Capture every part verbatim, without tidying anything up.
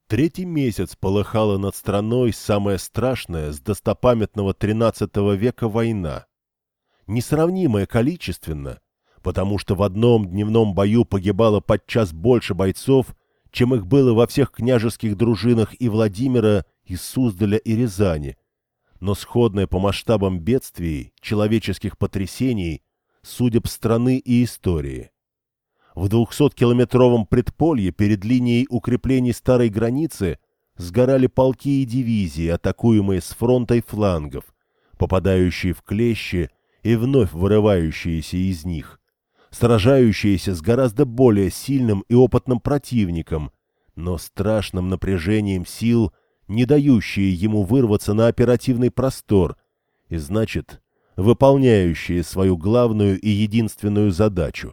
Третий месяц полыхала над страной самая страшная с достопамятного тринадцатого века война. Несравнимая количественно, потому что в одном дневном бою погибало подчас больше бойцов, чем их было во всех княжеских дружинах и Владимира, и Суздаля, и Рязани, но сходная по масштабам бедствий, человеческих потрясений, судеб страны и истории. В двухсоткилометровом предполье перед линией укреплений старой границы сгорали полки и дивизии, атакуемые с фронта и флангов, попадающие в клещи и вновь вырывающиеся из них, сражающиеся с гораздо более сильным и опытным противником, но страшным напряжением сил, не дающие ему вырваться на оперативный простор, и, значит, выполняющие свою главную и единственную задачу.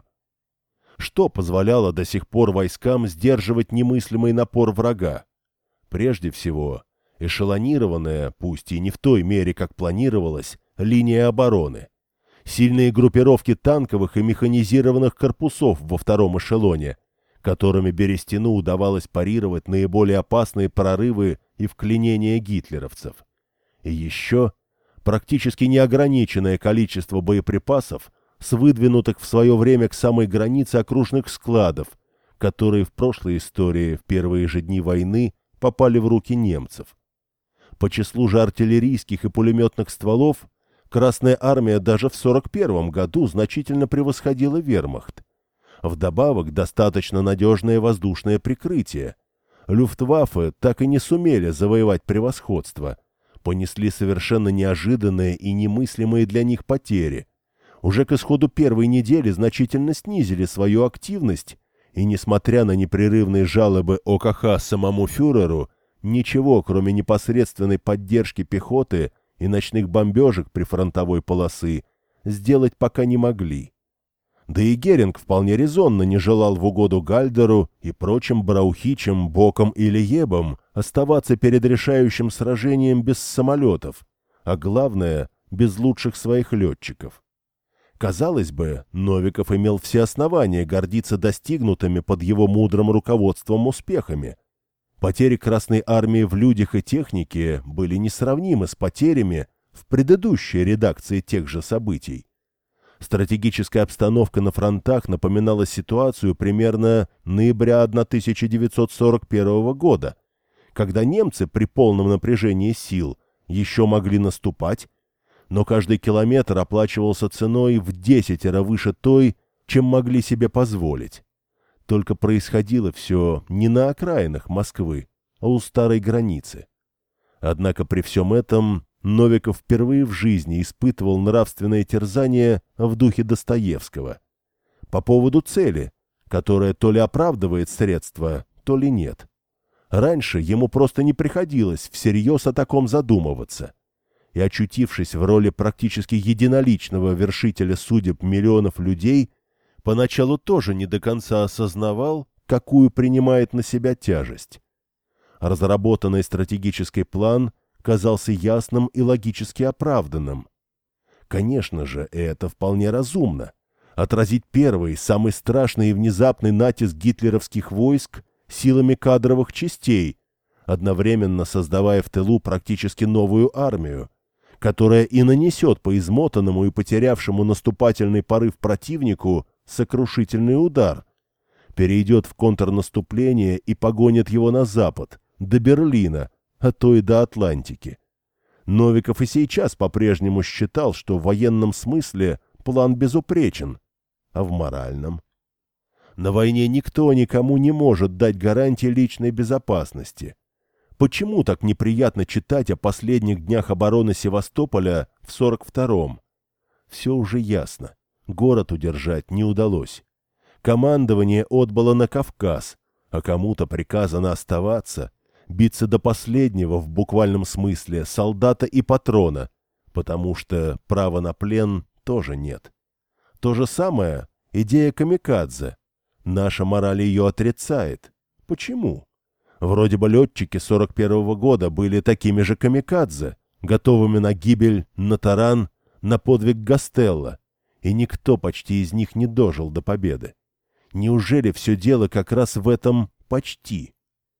Что позволяло до сих пор войскам сдерживать немыслимый напор врага? Прежде всего, эшелонированная, пусть и не в той мере, как планировалось, линия обороны. Сильные группировки танковых и механизированных корпусов во втором эшелоне, которыми Берестяну удавалось парировать наиболее опасные прорывы и вклинения гитлеровцев. И еще практически неограниченное количество боеприпасов с выдвинутых в свое время к самой границе окружных складов, которые в прошлой истории в первые же дни войны попали в руки немцев. По числу же артиллерийских и пулеметных стволов Красная армия даже в сорок первом году значительно превосходила вермахт. Вдобавок достаточно надежное воздушное прикрытие. Люфтваффе так и не сумели завоевать превосходство, понесли совершенно неожиданные и немыслимые для них потери. Уже к исходу первой недели значительно снизили свою активность, и, несмотря на непрерывные жалобы ОКХ самому фюреру, ничего, кроме непосредственной поддержки пехоты и ночных бомбежек прифронтовой полосы, сделать пока не могли. Да и Геринг вполне резонно не желал в угоду Гальдеру и прочим Браухичам, Бокам или Ебам оставаться перед решающим сражением без самолетов, а главное, без лучших своих летчиков. Казалось бы, Новиков имел все основания гордиться достигнутыми под его мудрым руководством успехами. Потери Красной армии в людях и технике были несравнимы с потерями в предыдущей редакции тех же событий. Стратегическая обстановка на фронтах напоминала ситуацию примерно ноября тысяча девятьсот сорок первого года, когда немцы при полном напряжении сил еще могли наступать, но каждый километр оплачивался ценой в десятеро выше той, чем могли себе позволить. Только происходило все не на окраинах Москвы, а у старой границы. Однако при всем этом Новиков впервые в жизни испытывал нравственное терзание в духе Достоевского. По поводу цели, которая то ли оправдывает средства, то ли нет. Раньше ему просто не приходилось всерьез о таком задумываться. И, очутившись в роли практически единоличного вершителя судеб миллионов людей, поначалу тоже не до конца осознавал, какую принимает на себя тяжесть. Разработанный стратегический план казался ясным и логически оправданным. Конечно же, это вполне разумно. Отразить первый, самый страшный и внезапный натиск гитлеровских войск силами кадровых частей, одновременно создавая в тылу практически новую армию, которая и нанесет по измотанному и потерявшему наступательный порыв противнику сокрушительный удар, перейдет в контрнаступление и погонит его на запад, до Берлина, а то и до Атлантики. Новиков и сейчас по-прежнему считал, что в военном смысле план безупречен, а в моральном. На войне никто никому не может дать гарантии личной безопасности. Почему так неприятно читать о последних днях обороны Севастополя в сорок втором? Все уже ясно. Город удержать не удалось. Командование отбыло на Кавказ, а кому-то приказано оставаться, биться до последнего в буквальном смысле солдата и патрона, потому что права на плен тоже нет. То же самое идея камикадзе. Наша мораль ее отрицает. Почему? Вроде бы летчики сорок первого года были такими же камикадзе, готовыми на гибель, на таран, на подвиг Гастелло, и никто почти из них не дожил до победы. Неужели все дело как раз в этом «почти»?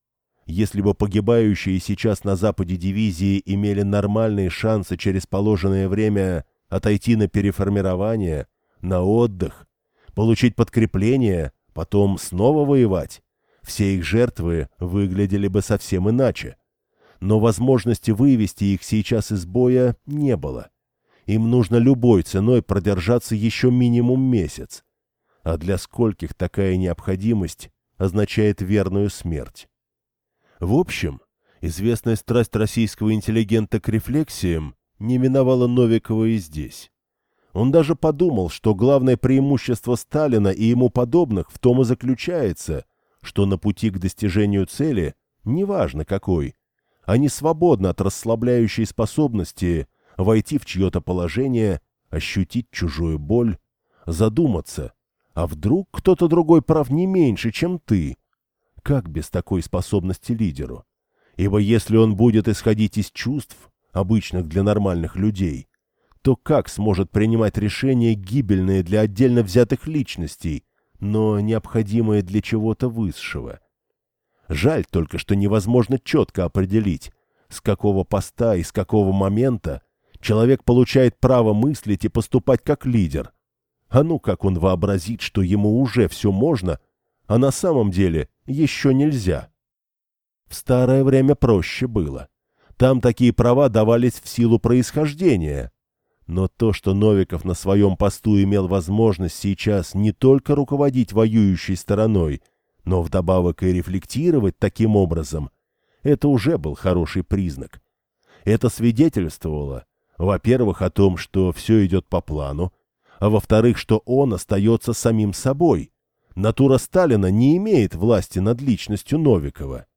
Если бы погибающие сейчас на западе дивизии имели нормальные шансы через положенное время отойти на переформирование, на отдых, получить подкрепление, потом снова воевать, все их жертвы выглядели бы совсем иначе. Но возможности вывести их сейчас из боя не было. Им нужно любой ценой продержаться еще минимум месяц. А для скольких такая необходимость означает верную смерть? В общем, известная страсть российского интеллигента к рефлексиям не миновала Новикова и здесь. Он даже подумал, что главное преимущество Сталина и ему подобных в том и заключается, что на пути к достижению цели, неважно какой, они свободны от расслабляющей способности войти в чье-то положение, ощутить чужую боль, задуматься, а вдруг кто-то другой прав не меньше, чем ты? Как без такой способности лидеру? Ибо если он будет исходить из чувств, обычных для нормальных людей, то как сможет принимать решения, гибельные для отдельно взятых личностей, но необходимые для чего-то высшего? Жаль только, что невозможно четко определить, с какого поста и с какого момента человек получает право мыслить и поступать как лидер. А ну как он вообразит, что ему уже все можно, а на самом деле еще нельзя. В старое время проще было. Там такие права давались в силу происхождения. Но то, что Новиков на своем посту имел возможность сейчас не только руководить воюющей стороной, но вдобавок и рефлектировать таким образом, это уже был хороший признак. Это свидетельствовало, во-первых, о том, что все идет по плану, а во-вторых, что он остается самим собой. Натура Сталина не имеет власти над личностью Новикова.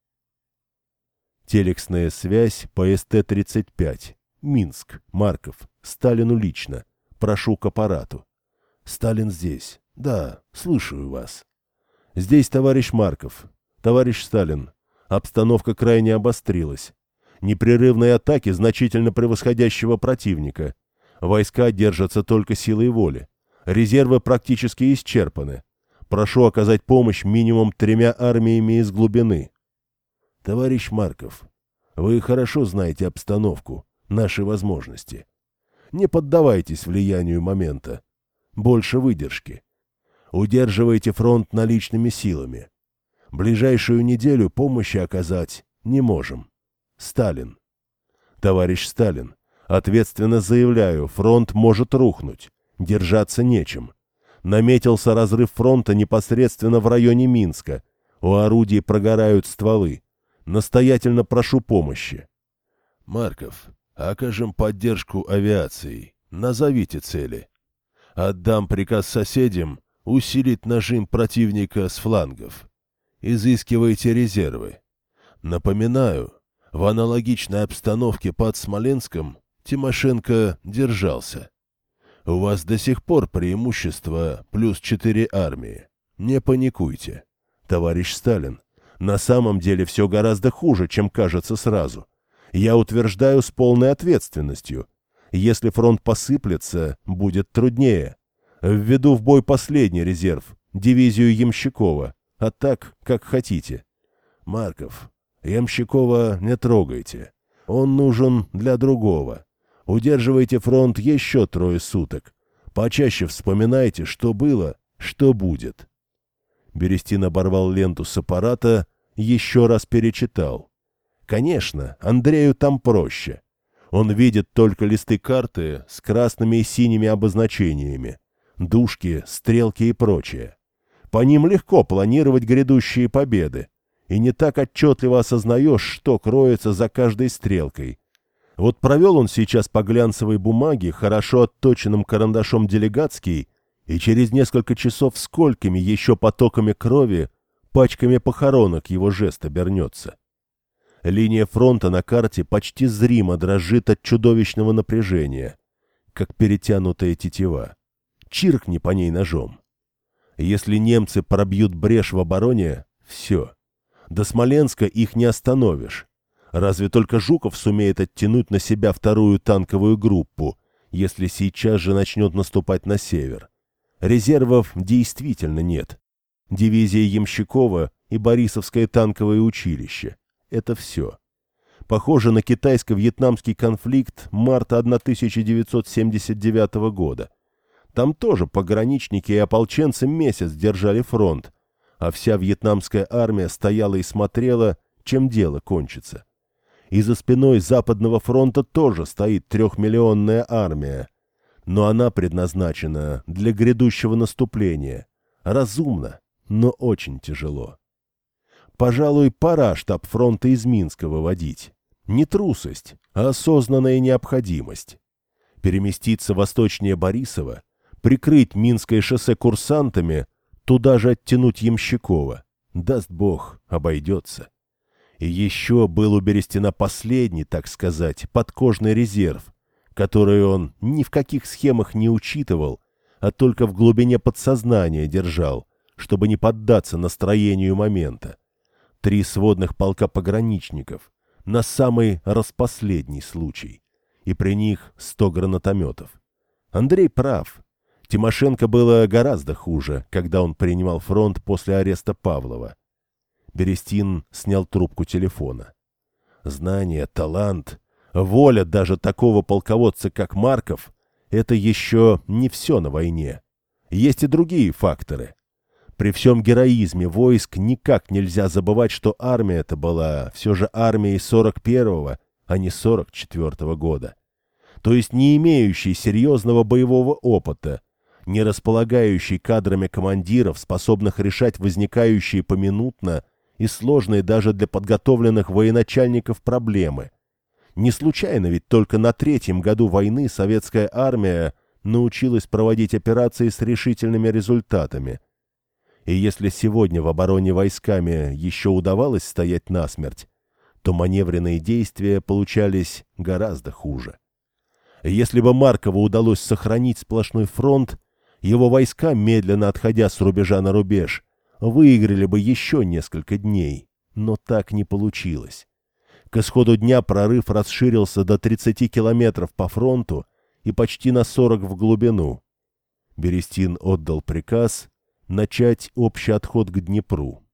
Телексная связь по эс тэ тридцать пять. Минск. Марков. Сталину лично. Прошу к аппарату. Сталин здесь. Да, слушаю вас. Здесь товарищ Марков. Товарищ Сталин. Обстановка крайне обострилась. Непрерывные атаки значительно превосходящего противника. Войска держатся только силой воли. Резервы практически исчерпаны. Прошу оказать помощь минимум тремя армиями из глубины. Товарищ Марков, вы хорошо знаете обстановку, наши возможности. Не поддавайтесь влиянию момента. Больше выдержки. Удерживайте фронт наличными силами. Ближайшую неделю помощи оказать не можем. Сталин. Товарищ Сталин, ответственно заявляю, фронт может рухнуть. Держаться нечем. Наметился разрыв фронта непосредственно в районе Минска. У орудий прогорают стволы. Настоятельно прошу помощи. Марков, окажем поддержку авиацией. Назовите цели. Отдам приказ соседям усилить нажим противника с флангов. Изыскивайте резервы. Напоминаю, в аналогичной обстановке под Смоленском Тимошенко держался. У вас до сих пор преимущество плюс четыре армии. Не паникуйте. Товарищ Сталин, на самом деле все гораздо хуже, чем кажется сразу. Я утверждаю с полной ответственностью. Если фронт посыплется, будет труднее. Введу в бой последний резерв, дивизию Ямщикова. А так, как хотите. Марков, Ямщикова не трогайте. Он нужен для другого. Удерживайте фронт еще трое суток. Почаще вспоминайте, что было, что будет. Берестин оборвал ленту с аппарата, еще раз перечитал. Конечно, Андрею там проще. Он видит только листы карты с красными и синими обозначениями, дужки, стрелки и прочее. По ним легко планировать грядущие победы, и не так отчетливо осознаешь, что кроется за каждой стрелкой. Вот провел он сейчас по глянцевой бумаге, хорошо отточенным карандашом делегатский, и через несколько часов сколькими еще потоками крови, пачками похоронок его жест обернется. Линия фронта на карте почти зримо дрожит от чудовищного напряжения, как перетянутая тетива. Чиркни по ней ножом. Если немцы пробьют брешь в обороне, все. До Смоленска их не остановишь. Разве только Жуков сумеет оттянуть на себя вторую танковую группу, если сейчас же начнет наступать на север. Резервов действительно нет. Дивизия Ямщикова и Борисовское танковое училище. — это все. Похоже на китайско-вьетнамский конфликт марта тысяча девятьсот семьдесят девятого года. Там тоже пограничники и ополченцы месяц держали фронт, а вся вьетнамская армия стояла и смотрела, чем дело кончится. И за спиной Западного фронта тоже стоит трехмиллионная армия, но она предназначена для грядущего наступления. Разумно, но очень тяжело. Пожалуй, пора штаб фронта из Минска выводить. Не трусость, а осознанная необходимость. Переместиться восточнее Борисова, прикрыть Минское шоссе курсантами, туда же оттянуть Ямщикова. Даст Бог, обойдется. И еще был у Берестина последний, так сказать, подкожный резерв, который он ни в каких схемах не учитывал, а только в глубине подсознания держал, чтобы не поддаться настроению момента. Три сводных полка пограничников, на самый распоследний случай. И при них сто гранатометов. Андрей прав. Тимошенко было гораздо хуже, когда он принимал фронт после ареста Павлова. Берестин снял трубку телефона. Знание, талант, воля даже такого полководца, как Марков, это еще не все на войне. Есть и другие факторы. При всем героизме войск никак нельзя забывать, что армия эта была все же армией сорок первого, а не сорок четвертого года. То есть не имеющей серьезного боевого опыта, не располагающей кадрами командиров, способных решать возникающие поминутно и сложные даже для подготовленных военачальников проблемы. Не случайно ведь только на третьем году войны советская армия научилась проводить операции с решительными результатами. И если сегодня в обороне войсками еще удавалось стоять насмерть, то маневренные действия получались гораздо хуже. Если бы Маркову удалось сохранить сплошной фронт, его войска, медленно отходя с рубежа на рубеж, выиграли бы еще несколько дней, но так не получилось. К исходу дня прорыв расширился до тридцати километров по фронту и почти на сорок в глубину. Берестин отдал приказ начать общий отход к Днепру.